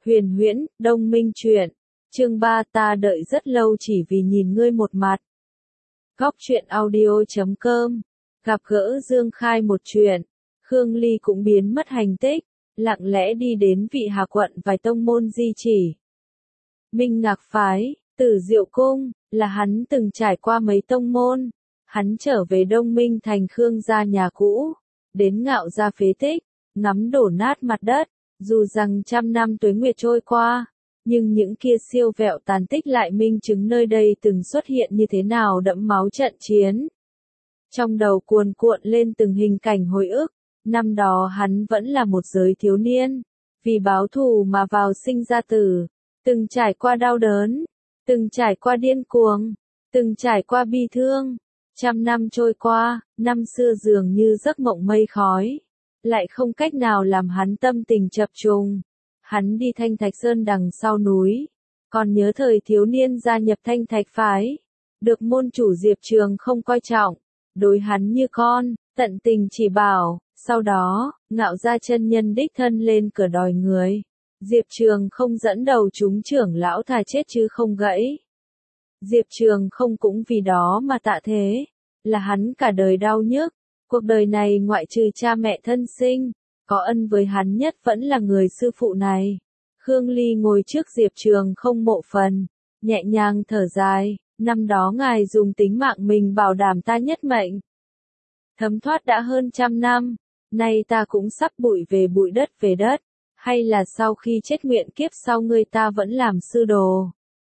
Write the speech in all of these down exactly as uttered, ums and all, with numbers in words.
Huyền huyễn, Đông Minh truyện. Chương ba ta đợi rất lâu chỉ vì nhìn ngươi một mặt. Góc truyện audio chấm com. Gặp gỡ Dương Khai một chuyện. Khương Ly cũng biến mất hành tích, lặng lẽ đi đến Vị Hà quận vài tông môn di chỉ. Minh Ngạc phái, Tử Diệu cung, là hắn từng trải qua mấy tông môn. Hắn trở về Đông Minh thành Khương gia nhà cũ, đến Ngạo gia phế tích, ngắm đổ nát mặt đất. Dù rằng trăm năm tuế nguyệt trôi qua, nhưng những kia siêu vẹo tàn tích lại minh chứng nơi đây từng xuất hiện như thế nào đẫm máu trận chiến. Trong đầu cuồn cuộn lên từng hình cảnh hồi ức, năm đó hắn vẫn là một giới thiếu niên, vì báo thù mà vào sinh ra tử, từng trải qua đau đớn, từng trải qua điên cuồng, từng trải qua bi thương. Trăm năm trôi qua, năm xưa dường như giấc mộng mây khói, lại không cách nào làm hắn tâm tình chập trùng. Hắn đi Thanh Thạch Sơn đằng sau núi, còn nhớ thời thiếu niên gia nhập Thanh Thạch phái, được môn chủ Diệp Trường không coi trọng, đối hắn như con, tận tình chỉ bảo. Sau đó, Ngạo gia chân nhân đích thân lên cửa đòi người, Diệp Trường không dẫn đầu chúng trưởng lão thà chết chứ không gãy. Diệp Trường không cũng vì đó mà tạ thế, là hắn cả đời đau nhức. Cuộc đời này ngoại trừ cha mẹ thân sinh, có ân với hắn nhất vẫn là người sư phụ này. Khương Ly ngồi trước Diệp Trường không mộ phần, nhẹ nhàng thở dài, năm đó ngài dùng tính mạng mình bảo đảm ta nhất mệnh. Thấm thoát đã hơn trăm năm, nay ta cũng sắp bụi về bụi đất về đất, hay là sau khi chết nguyện kiếp sau ngươi ta vẫn làm sư đồ.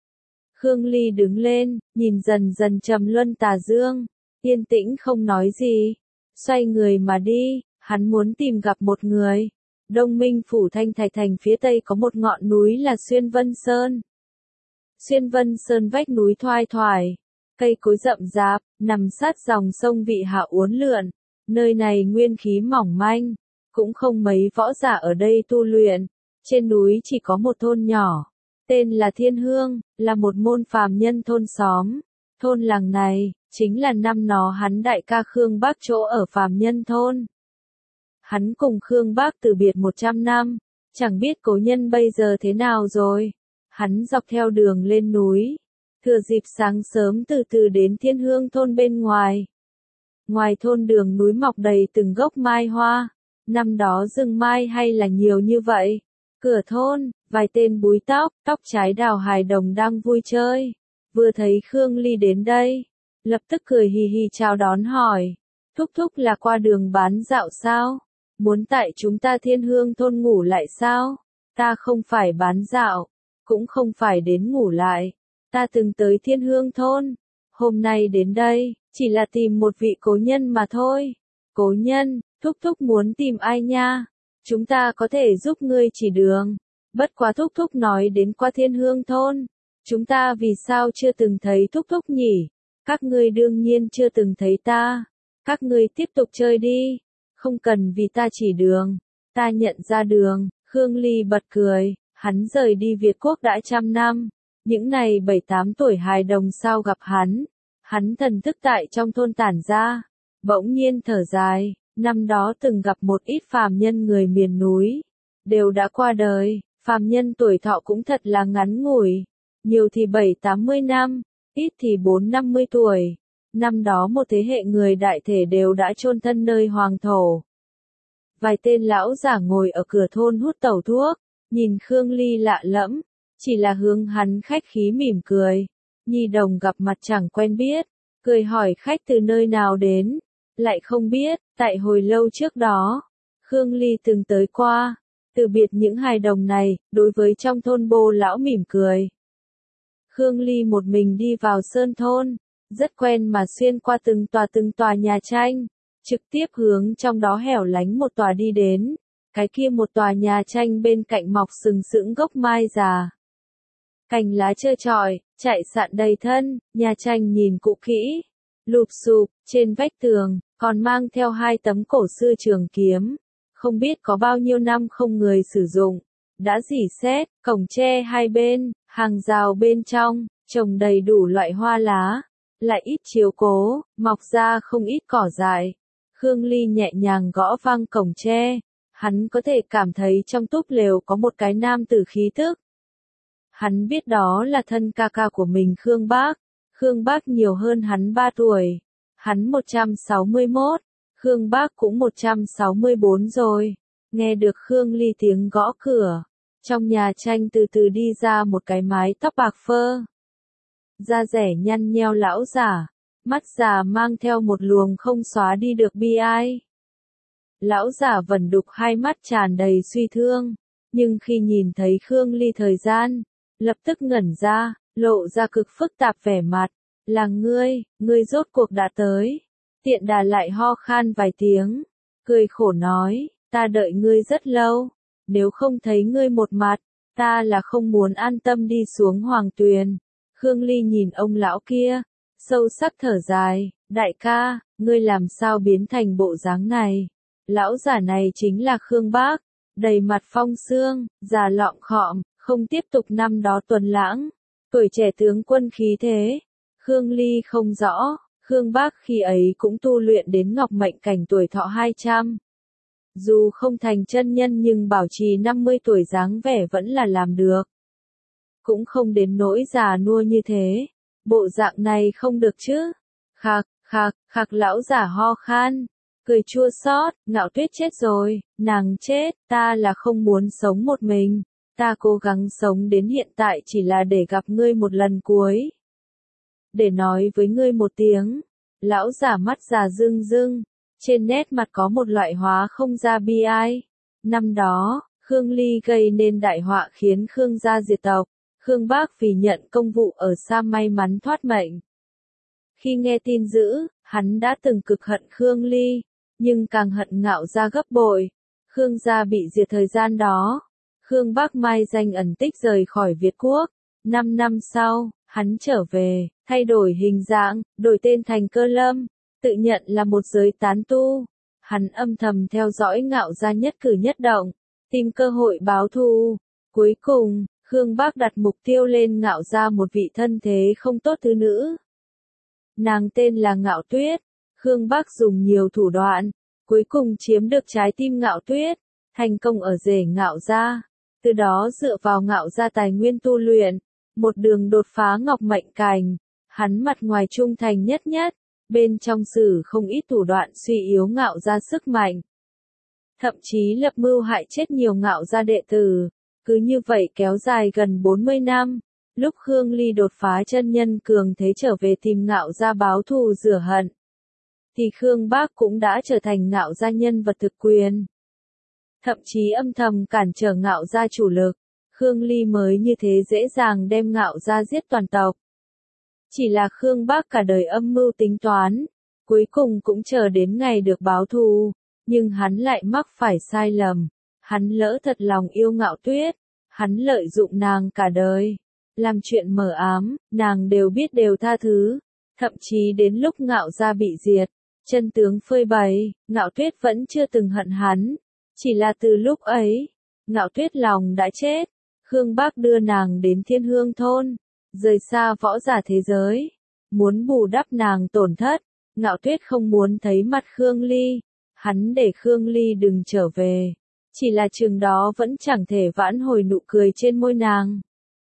Khương Ly đứng lên, nhìn dần dần trầm luân tà dương, yên tĩnh không nói gì. Xoay người mà đi, hắn muốn tìm gặp một người. Đông Minh phủ Thanh Thạch thành phía tây có một ngọn núi là Xuyên Vân Sơn. Xuyên Vân Sơn vách núi thoai thoải, cây cối rậm rạp, nằm sát dòng sông Vị Hà uốn lượn. Nơi này nguyên khí mỏng manh, cũng không mấy võ giả ở đây tu luyện. Trên núi chỉ có một thôn nhỏ, tên là Thiên Hương, là một môn phàm nhân thôn xóm. Thôn làng này, chính là năm nó hắn đại ca Khương Bác chỗ ở phàm nhân thôn. Hắn cùng Khương Bác từ biệt một trăm năm, chẳng biết cố nhân bây giờ thế nào rồi. Hắn dọc theo đường lên núi, thừa dịp sáng sớm từ từ đến Thiên Hương thôn bên ngoài. Ngoài thôn đường núi mọc đầy từng gốc mai hoa, năm đó rừng mai hay là nhiều như vậy. Cửa thôn, vài tên búi tóc, tóc trái đào hài đồng đang vui chơi. Vừa thấy Khương Ly đến đây, lập tức cười hì hì chào đón hỏi, thúc thúc là qua đường bán dạo sao? Muốn tại chúng ta Thiên Hương thôn ngủ lại sao? Ta không phải bán dạo, cũng không phải đến ngủ lại, ta từng tới Thiên Hương thôn, hôm nay đến đây, chỉ là tìm một vị cố nhân mà thôi. Cố nhân, thúc thúc muốn tìm ai nha? Chúng ta có thể giúp ngươi chỉ đường, bất quá thúc thúc nói đến qua Thiên Hương thôn. Chúng ta vì sao chưa từng thấy thúc thúc nhỉ? Các ngươi đương nhiên chưa từng thấy ta. Các ngươi tiếp tục chơi đi. Không cần vì ta chỉ đường. Ta nhận ra đường. Khương Ly bật cười. Hắn rời đi Việt Quốc đã trăm năm. Những này bảy tám tuổi hài đồng sao gặp hắn. Hắn thần thức tại trong thôn tản ra. Bỗng nhiên thở dài. Năm đó từng gặp một ít phàm nhân người miền núi. Đều đã qua đời. Phàm nhân tuổi thọ cũng thật là ngắn ngủi. Nhiều thì bảy tám mươi năm, ít thì bốn năm mươi tuổi. Năm đó một thế hệ người đại thể đều đã chôn thân nơi hoàng thổ. Vài tên lão giả ngồi ở cửa thôn hút tẩu thuốc, nhìn Khương Ly lạ lẫm, chỉ là hướng hắn khách khí mỉm cười. Nhi đồng gặp mặt chẳng quen biết, cười hỏi khách từ nơi nào đến, lại không biết, tại hồi lâu trước đó, Khương Ly từng tới qua, từ biệt những hài đồng này, đối với trong thôn bô lão mỉm cười. Khương Ly một mình đi vào sơn thôn, rất quen mà xuyên qua từng tòa từng tòa nhà tranh, trực tiếp hướng trong đó hẻo lánh một tòa đi đến, cái kia một tòa nhà tranh bên cạnh mọc sừng sững gốc mai già. Cành lá trơ trọi, chạy sạn đầy thân, nhà tranh nhìn cũ kỹ, lụp xụp, trên vách tường, còn mang theo hai tấm cổ xưa trường kiếm, không biết có bao nhiêu năm không người sử dụng. Đã rỉ sét, cổng tre hai bên, hàng rào bên trong, trồng đầy đủ loại hoa lá, lại ít chiếu cố, mọc ra không ít cỏ dại. Khương Ly nhẹ nhàng gõ vang cổng tre, Hắn có thể cảm thấy trong túp lều có một cái nam tử khí tức. Hắn biết đó là thân ca ca của mình Khương Bác. Khương Bác nhiều hơn hắn ba tuổi. Hắn một trăm sáu mươi mốt, Khương Bác cũng một trăm sáu mươi bốn rồi. Nghe được Khương Ly tiếng gõ cửa. Trong nhà tranh từ từ đi ra một cái mái tóc bạc phơ. Da rẻ nhăn nheo lão giả. Mắt già mang theo một luồng không xóa đi được bi ai. Lão giả vẩn đục hai mắt tràn đầy suy thương. Nhưng khi nhìn thấy Khương Ly thời gian, lập tức ngẩn ra, lộ ra cực phức tạp vẻ mặt. Là ngươi, ngươi rốt cuộc đã tới. Tiện đà lại ho khan vài tiếng. Cười khổ nói, ta đợi ngươi rất lâu. Nếu không thấy ngươi một mặt, ta là không muốn an tâm đi xuống Hoàng Tuyền. Khương Ly nhìn ông lão kia, sâu sắc thở dài, đại ca, ngươi làm sao biến thành bộ dáng này? Lão giả này chính là Khương Bác, đầy mặt phong sương, già lọng khọm, không tiếp tục năm đó tuần lãng, tuổi trẻ tướng quân khí thế. Khương Ly không rõ, Khương Bác khi ấy cũng tu luyện đến ngọc mệnh cảnh tuổi thọ hai trăm. Dù không thành chân nhân nhưng bảo trì năm mươi tuổi dáng vẻ vẫn là làm được. Cũng không đến nỗi già nua như thế. Bộ dạng này không được chứ. Khạc, khạc, khạc lão giả ho khan. Cười chua xót, Ngạo Tuyết chết rồi, nàng chết, ta là không muốn sống một mình. Ta cố gắng sống đến hiện tại chỉ là để gặp ngươi một lần cuối. Để nói với ngươi một tiếng. Lão giả mắt già rưng rưng. Trên nét mặt có một loại hóa không ra bi ai. Năm đó, Khương Ly gây nên đại họa khiến Khương gia diệt tộc. Khương Bác vì nhận công vụ ở xa may mắn thoát mệnh. Khi nghe tin dữ, hắn đã từng cực hận Khương Ly, nhưng càng hận Ngạo gia gấp bội. Khương gia bị diệt thời gian đó. Khương Bác mai danh ẩn tích rời khỏi Việt Quốc. Năm năm sau, hắn trở về, thay đổi hình dạng, đổi tên thành Cơ Lâm. Tự nhận là một giới tán tu. Hắn âm thầm theo dõi Ngạo gia nhất cử nhất động, tìm cơ hội báo thù. Cuối cùng, Khương Bác đặt mục tiêu lên Ngạo gia một vị thân thế không tốt thứ nữ. Nàng tên là Ngạo Tuyết. Khương Bác dùng nhiều thủ đoạn, cuối cùng chiếm được trái tim Ngạo Tuyết, thành công ở rể Ngạo gia. Từ đó dựa vào Ngạo gia tài nguyên tu luyện, một đường đột phá ngọc mệnh cảnh. Hắn mặt ngoài trung thành nhất nhất. Bên trong sử không ít thủ đoạn suy yếu Ngạo gia sức mạnh. Thậm chí lập mưu hại chết nhiều Ngạo gia đệ tử. Cứ như vậy kéo dài gần bốn mươi năm. Lúc Khương Ly đột phá chân nhân cường thế trở về tìm Ngạo gia báo thù rửa hận. Thì Khương Bác cũng đã trở thành Ngạo gia nhân vật thực quyền. Thậm chí âm thầm cản trở Ngạo gia chủ lực. Khương Ly mới như thế dễ dàng đem Ngạo gia giết toàn tộc. Chỉ là Khương Bác cả đời âm mưu tính toán, cuối cùng cũng chờ đến ngày được báo thù, nhưng hắn lại mắc phải sai lầm. Hắn lỡ thật lòng yêu Ngạo Tuyết, hắn lợi dụng nàng cả đời, làm chuyện mờ ám, nàng đều biết đều tha thứ. Thậm chí đến lúc Ngạo gia bị diệt, chân tướng phơi bày, Ngạo Tuyết vẫn chưa từng hận hắn. Chỉ là từ lúc ấy, Ngạo Tuyết lòng đã chết, Khương Bác đưa nàng đến Thiên Hương thôn. Rời xa võ giả thế giới, muốn bù đắp nàng tổn thất. Ngạo Tuyết không muốn thấy mặt Khương Ly, hắn để Khương Ly đừng trở về, chỉ là chừng đó vẫn chẳng thể vãn hồi nụ cười trên môi nàng.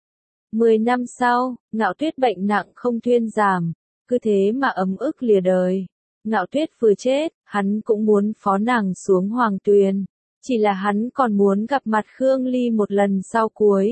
Mười năm sau, Ngạo Tuyết bệnh nặng không thuyên giảm, cứ thế mà ấm ức lìa đời. Ngạo Tuyết vừa chết, hắn cũng muốn phó nàng xuống Hoàng Tuyền, chỉ là hắn còn muốn gặp mặt Khương Ly một lần sau cuối.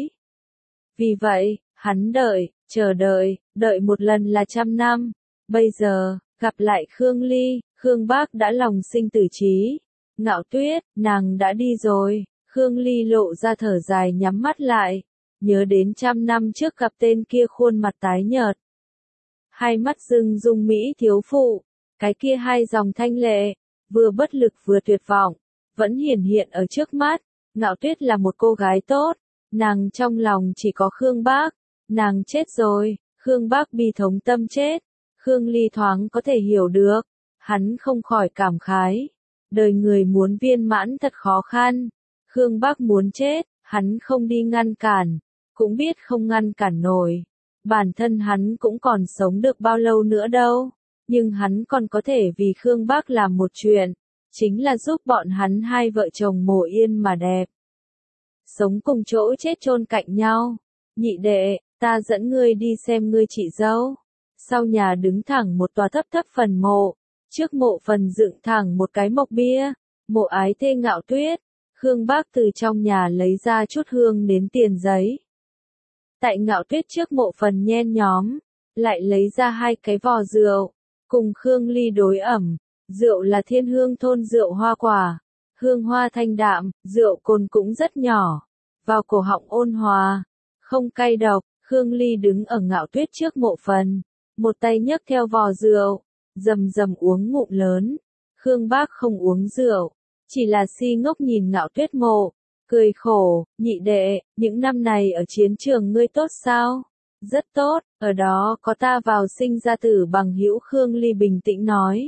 Vì vậy, hắn đợi, chờ đợi, đợi một lần là trăm năm. Bây giờ, gặp lại Khương Ly, Khương Bác đã lòng sinh tử trí. Ngạo Tuyết, nàng đã đi rồi. Khương Ly lộ ra thở dài nhắm mắt lại. Nhớ đến trăm năm trước gặp tên kia khuôn mặt tái nhợt. Hai mắt rưng rung mỹ thiếu phụ. Cái kia hai dòng thanh lệ, vừa bất lực vừa tuyệt vọng, vẫn hiển hiện ở trước mắt. Ngạo Tuyết là một cô gái tốt. Nàng trong lòng chỉ có Khương Bác. Nàng chết rồi, Khương Bác bi thống tâm chết. Khương Ly thoáng có thể hiểu được. Hắn không khỏi cảm khái. Đời người muốn viên mãn thật khó khăn. Khương Bác muốn chết, hắn không đi ngăn cản. Cũng biết không ngăn cản nổi. Bản thân hắn cũng còn sống được bao lâu nữa đâu. Nhưng hắn còn có thể vì Khương Bác làm một chuyện. chính là giúp bọn hắn hai vợ chồng mồ yên mà đẹp. Sống cùng chỗ chết chôn cạnh nhau. Nhị đệ, ta dẫn ngươi đi xem ngươi chị dâu. Sau nhà đứng thẳng một tòa thấp thấp phần mộ, trước mộ phần dựng thẳng một cái mộc bia, mộ ái thê Ngạo Tuyết. Khương Bác từ trong nhà lấy ra chút hương đến tiền giấy. Tại Ngạo Tuyết trước mộ phần nhen nhóm, lại lấy ra hai cái vò rượu, cùng Khương Ly đối ẩm. Rượu là Thiên Hương thôn rượu hoa quả, hương hoa thanh đạm, rượu cồn cũng rất nhỏ, vào cổ họng ôn hòa, không cay độc. Khương Ly đứng ở Ngạo Tuyết trước mộ phần, một tay nhấc theo vò rượu, rầm rầm uống ngụm lớn. Khương Bác không uống rượu, chỉ là si ngốc nhìn Ngạo Tuyết mộ, cười khổ. Nhị đệ, những năm này ở chiến trường ngươi tốt sao? Rất tốt, ở đó có ta vào sinh ra tử bằng hữu. Khương Ly bình tĩnh nói.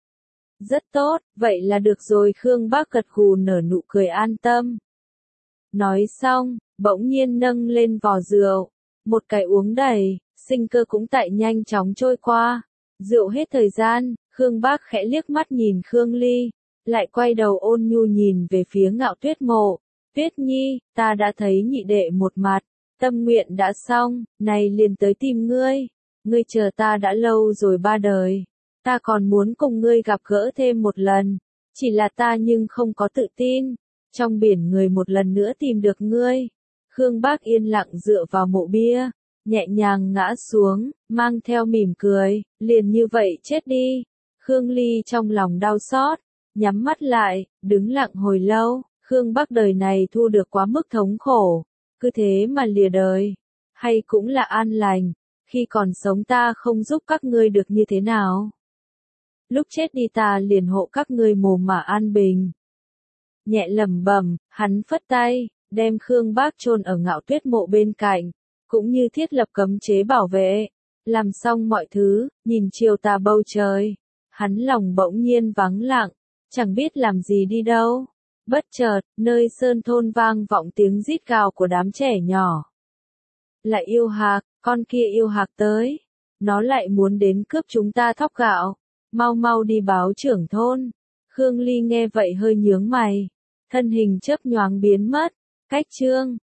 Rất tốt, vậy là được rồi. Khương Bác gật gù nở nụ cười an tâm. Nói xong, bỗng nhiên nâng lên vò rượu, một cái uống đầy, sinh cơ cũng tại nhanh chóng trôi qua. Rượu hết thời gian, Khương Bác khẽ liếc mắt nhìn Khương Ly, lại quay đầu ôn nhu nhìn về phía Ngạo Tuyết mộ. Tuyết Nhi, ta đã thấy nhị đệ một mặt, tâm nguyện đã xong, này liền tới tìm ngươi. Ngươi chờ ta đã lâu rồi ba đời. Ta còn muốn cùng ngươi gặp gỡ thêm một lần, chỉ là ta nhưng không có tự tin, trong biển người một lần nữa tìm được ngươi. Khương Bác yên lặng dựa vào mộ bia, nhẹ nhàng ngã xuống, mang theo mỉm cười, liền như vậy chết đi. Khương Ly trong lòng đau xót, nhắm mắt lại, đứng lặng hồi lâu. Khương Bác đời này thu được quá mức thống khổ, cứ thế mà lìa đời, hay cũng là an lành, khi còn sống ta không giúp các ngươi được như thế nào. Lúc chết đi ta liền hộ các ngươi mồm mà an bình. Nhẹ lẩm bẩm, hắn phất tay, đem Khương Bác chôn ở Ngạo Tuyết mộ bên cạnh, cũng như thiết lập cấm chế bảo vệ. Làm xong mọi thứ, nhìn chiều tà bầu trời, hắn lòng bỗng nhiên vắng lặng, chẳng biết làm gì đi đâu. Bất chợt, nơi sơn thôn vang vọng tiếng rít gào của đám trẻ nhỏ. Lại yêu hạc, con kia yêu hạc tới. Nó lại muốn đến cướp chúng ta thóc gạo. Mau mau đi báo trưởng thôn. Khương Ly nghe vậy hơi nhướng mày. Thân hình chớp nhoáng biến mất. Cách chương.